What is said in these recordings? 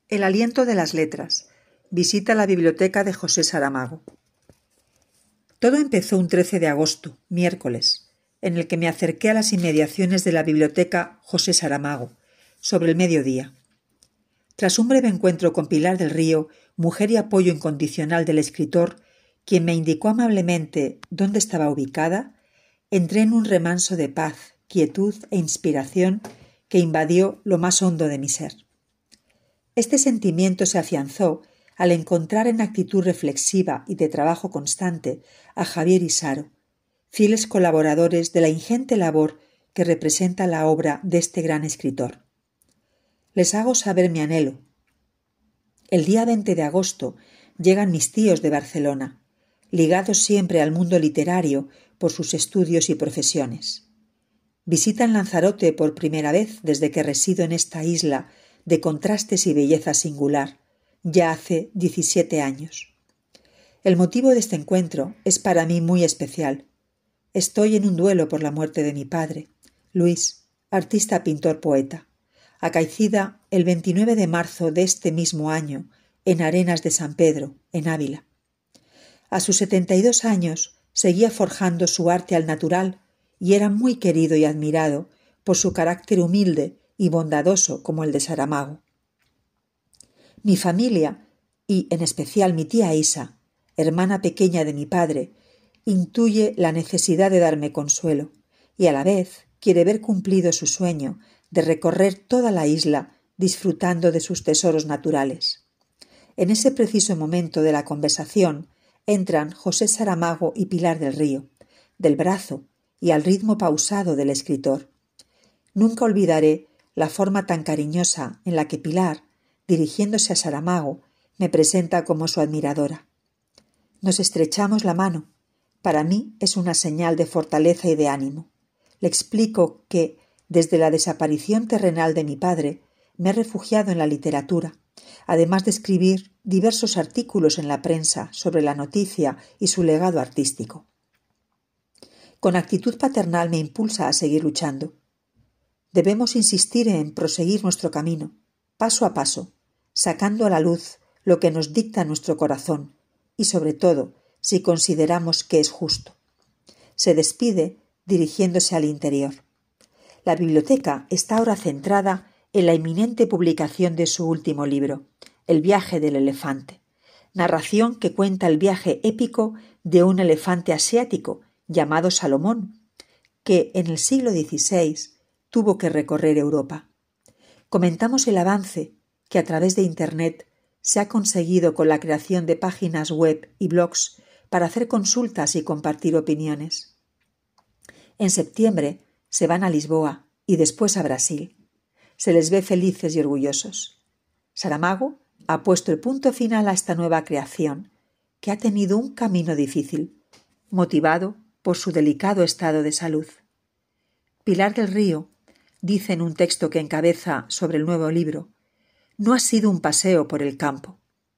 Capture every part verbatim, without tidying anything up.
El aliento de las letras. Visita la biblioteca de José Saramago. Todo empezó un trece de agosto, miércoles, en el que me acerqué a las inmediaciones de la biblioteca José Saramago, sobre el mediodía. Tras un breve encuentro con Pilar del Río, mujer y apoyo incondicional del escritor, quien me indicó amablemente dónde estaba ubicada, entré en un remanso de paz, quietud e inspiración que invadió lo más hondo de mi ser. Este sentimiento se afianzó al encontrar en actitud reflexiva y de trabajo constante a Javier y Saro, fieles colaboradores de la ingente labor que representa la obra de este gran escritor. Les hago saber mi anhelo. El día veinte de agosto llegan mis tíos de Barcelona, ligados siempre al mundo literario por sus estudios y profesiones. Visitan Lanzarote por primera vez desde que resido en esta isla de contrastes y belleza singular, ya hace diecisiete años. El motivo de este encuentro es para mí muy especial. Estoy en un duelo por la muerte de mi padre, Luis, artista, pintor, poeta, acaecida el veintinueve de marzo de este mismo año en Arenas de San Pedro, en Ávila. A sus setenta y dos años seguía forjando su arte al natural y era muy querido y admirado por su carácter humilde y bondadoso como el de Saramago. Mi familia, y en especial mi tía Isa, hermana pequeña de mi padre, intuye la necesidad de darme consuelo y a la vez quiere ver cumplido su sueño de recorrer toda la isla disfrutando de sus tesoros naturales. En ese preciso momento de la conversación entran José Saramago y Pilar del Río, del brazo y al ritmo pausado del escritor. Nunca olvidaré la forma tan cariñosa en la que Pilar, dirigiéndose a Saramago, me presenta como su admiradora. Nos estrechamos la mano. Para mí es una señal de fortaleza y de ánimo. Le explico que, desde la desaparición terrenal de mi padre, me he refugiado en la literatura, además de escribir diversos artículos en la prensa sobre la noticia y su legado artístico. Con actitud paternal me impulsa a seguir luchando. Debemos insistir en proseguir nuestro camino, paso a paso, sacando a la luz lo que nos dicta nuestro corazón y, sobre todo, si consideramos que es justo. Se despide dirigiéndose al interior. La biblioteca está ahora centrada en la inminente publicación de su último libro, El viaje del elefante, narración que cuenta el viaje épico de un elefante asiático llamado Salomón, que en el siglo dieciséis tuvo que recorrer Europa. Comentamos el avance que a través de Internet se ha conseguido con la creación de páginas web y blogs para hacer consultas y compartir opiniones. En septiembre se van a Lisboa y después a Brasil. Se les ve felices y orgullosos. Saramago ha puesto el punto final a esta nueva creación, que ha tenido un camino difícil, motivado por su delicado estado de salud. Pilar del Río dice en un texto que encabeza sobre el nuevo libro: no ha sido un paseo por el campo.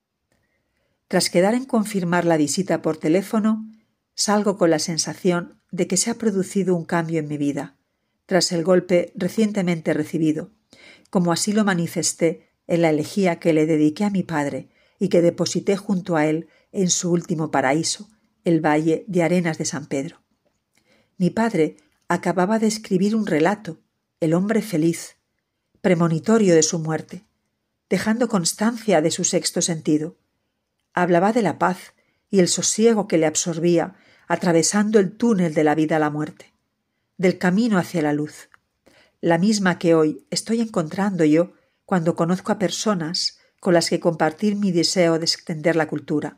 Tras quedar en confirmar la visita por teléfono, salgo con la sensación de que se ha producido un cambio en mi vida, tras el golpe recientemente recibido, como así lo manifesté en la elegía que le dediqué a mi padre y que deposité junto a él en su último paraíso, el valle de Arenas de San Pedro. Mi padre acababa de escribir un relato, El hombre feliz, premonitorio de su muerte, dejando constancia de su sexto sentido. Hablaba de la paz y el sosiego que le absorbía atravesando el túnel de la vida a la muerte, del camino hacia la luz, la misma que hoy estoy encontrando yo cuando conozco a personas con las que compartir mi deseo de extender la cultura.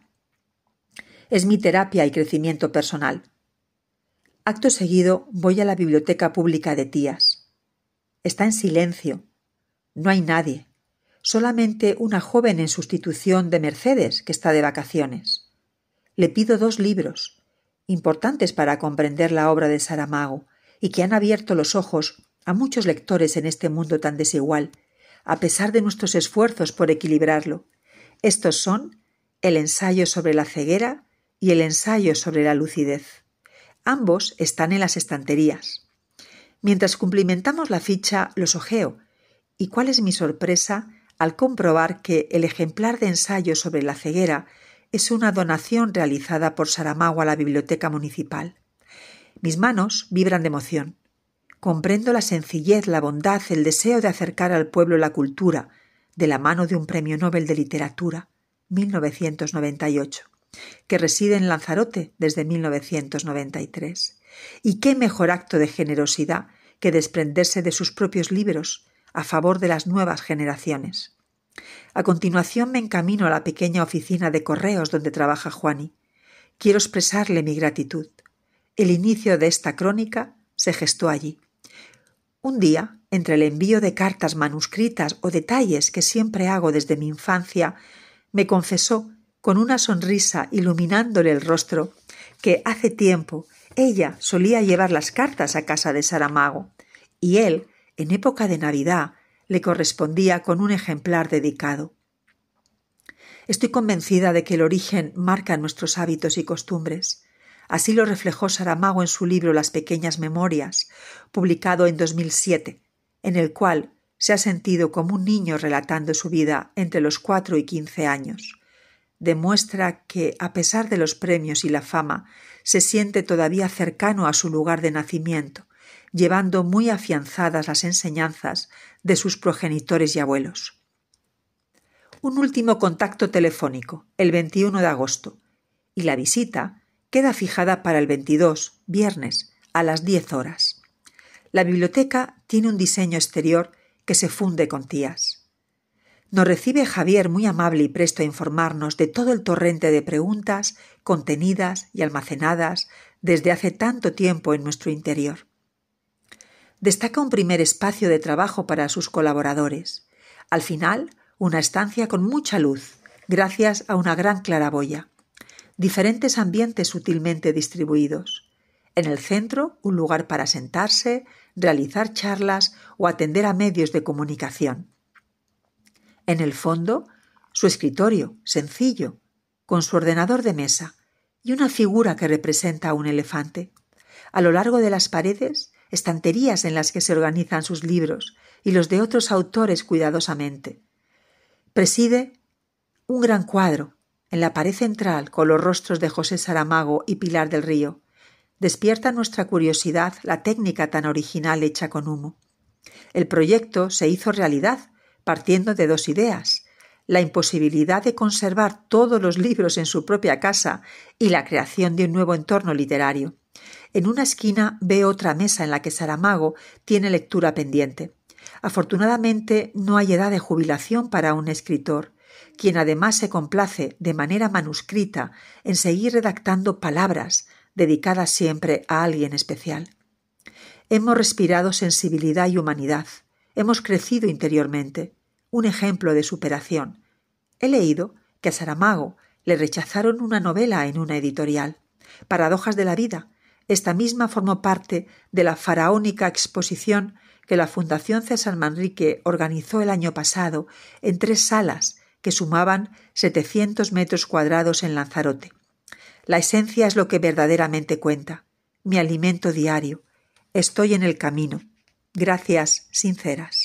Es mi terapia y crecimiento personal. Acto seguido voy a la biblioteca pública de Tías. Está en silencio. No hay nadie. Solamente una joven en sustitución de Mercedes, que está de vacaciones. Le pido dos libros, importantes para comprender la obra de Saramago y que han abierto los ojos a muchos lectores en este mundo tan desigual, a pesar de nuestros esfuerzos por equilibrarlo. Estos son el ensayo sobre la ceguera y el ensayo sobre la lucidez. Ambos están en las estanterías. Mientras cumplimentamos la ficha, los hojeo, y cuál es mi sorpresa al comprobar que el ejemplar de ensayo sobre la ceguera es una donación realizada por Saramago a la Biblioteca Municipal. Mis manos vibran de emoción. Comprendo la sencillez, la bondad, el deseo de acercar al pueblo la cultura, de la mano de un Premio Nobel de Literatura, mil novecientos noventa y ocho, que reside en Lanzarote desde mil novecientos noventa y tres. Y qué mejor acto de generosidad que desprenderse de sus propios libros a favor de las nuevas generaciones. A continuación me encamino a la pequeña oficina de correos donde trabaja Juani. Quiero expresarle mi gratitud. El inicio de esta crónica se gestó allí. Un día, entre el envío de cartas manuscritas o detalles que siempre hago desde mi infancia, me confesó, con una sonrisa iluminándole el rostro, que hace tiempo ella solía llevar las cartas a casa de Saramago, y él, en época de Navidad, le correspondía con un ejemplar dedicado. Estoy convencida de que el origen marca nuestros hábitos y costumbres. Así lo reflejó Saramago en su libro Las pequeñas memorias, publicado en dos mil siete, en el cual se ha sentido como un niño relatando su vida entre los cuatro y quince años. Demuestra que, a pesar de los premios y la fama, se siente todavía cercano a su lugar de nacimiento, llevando muy afianzadas las enseñanzas de sus progenitores y abuelos. Un último contacto telefónico, el veintiuno de agosto, y la visita queda fijada para el veintidós, viernes, a las diez horas. La biblioteca tiene un diseño exterior que se funde con tías. Nos recibe Javier muy amable y presto a informarnos de todo el torrente de preguntas contenidas y almacenadas desde hace tanto tiempo en nuestro interior. Destaca un primer espacio de trabajo para sus colaboradores. Al final, una estancia con mucha luz, gracias a una gran claraboya. Diferentes ambientes sutilmente distribuidos. En el centro, un lugar para sentarse, realizar charlas o atender a medios de comunicación. En el fondo, su escritorio, sencillo, con su ordenador de mesa y una figura que representa a un elefante. A lo largo de las paredes, estanterías en las que se organizan sus libros y los de otros autores cuidadosamente. Preside un gran cuadro en la pared central con los rostros de José Saramago y Pilar del Río. Despierta nuestra curiosidad la técnica tan original hecha con humo. El proyecto se hizo realidad partiendo de dos ideas: la imposibilidad de conservar todos los libros en su propia casa y la creación de un nuevo entorno literario. En una esquina ve otra mesa en la que Saramago tiene lectura pendiente. Afortunadamente no hay edad de jubilación para un escritor, quien además se complace de manera manuscrita en seguir redactando palabras dedicadas siempre a alguien especial. Hemos respirado sensibilidad y humanidad. Hemos crecido interiormente. Un ejemplo de superación. He leído que a Saramago le rechazaron una novela en una editorial. Paradojas de la vida. Esta misma formó parte de la faraónica exposición que la Fundación César Manrique organizó el año pasado en tres salas que sumaban setecientos metros cuadrados en Lanzarote. La esencia es lo que verdaderamente cuenta. Mi alimento diario. Estoy en el camino. Gracias sinceras.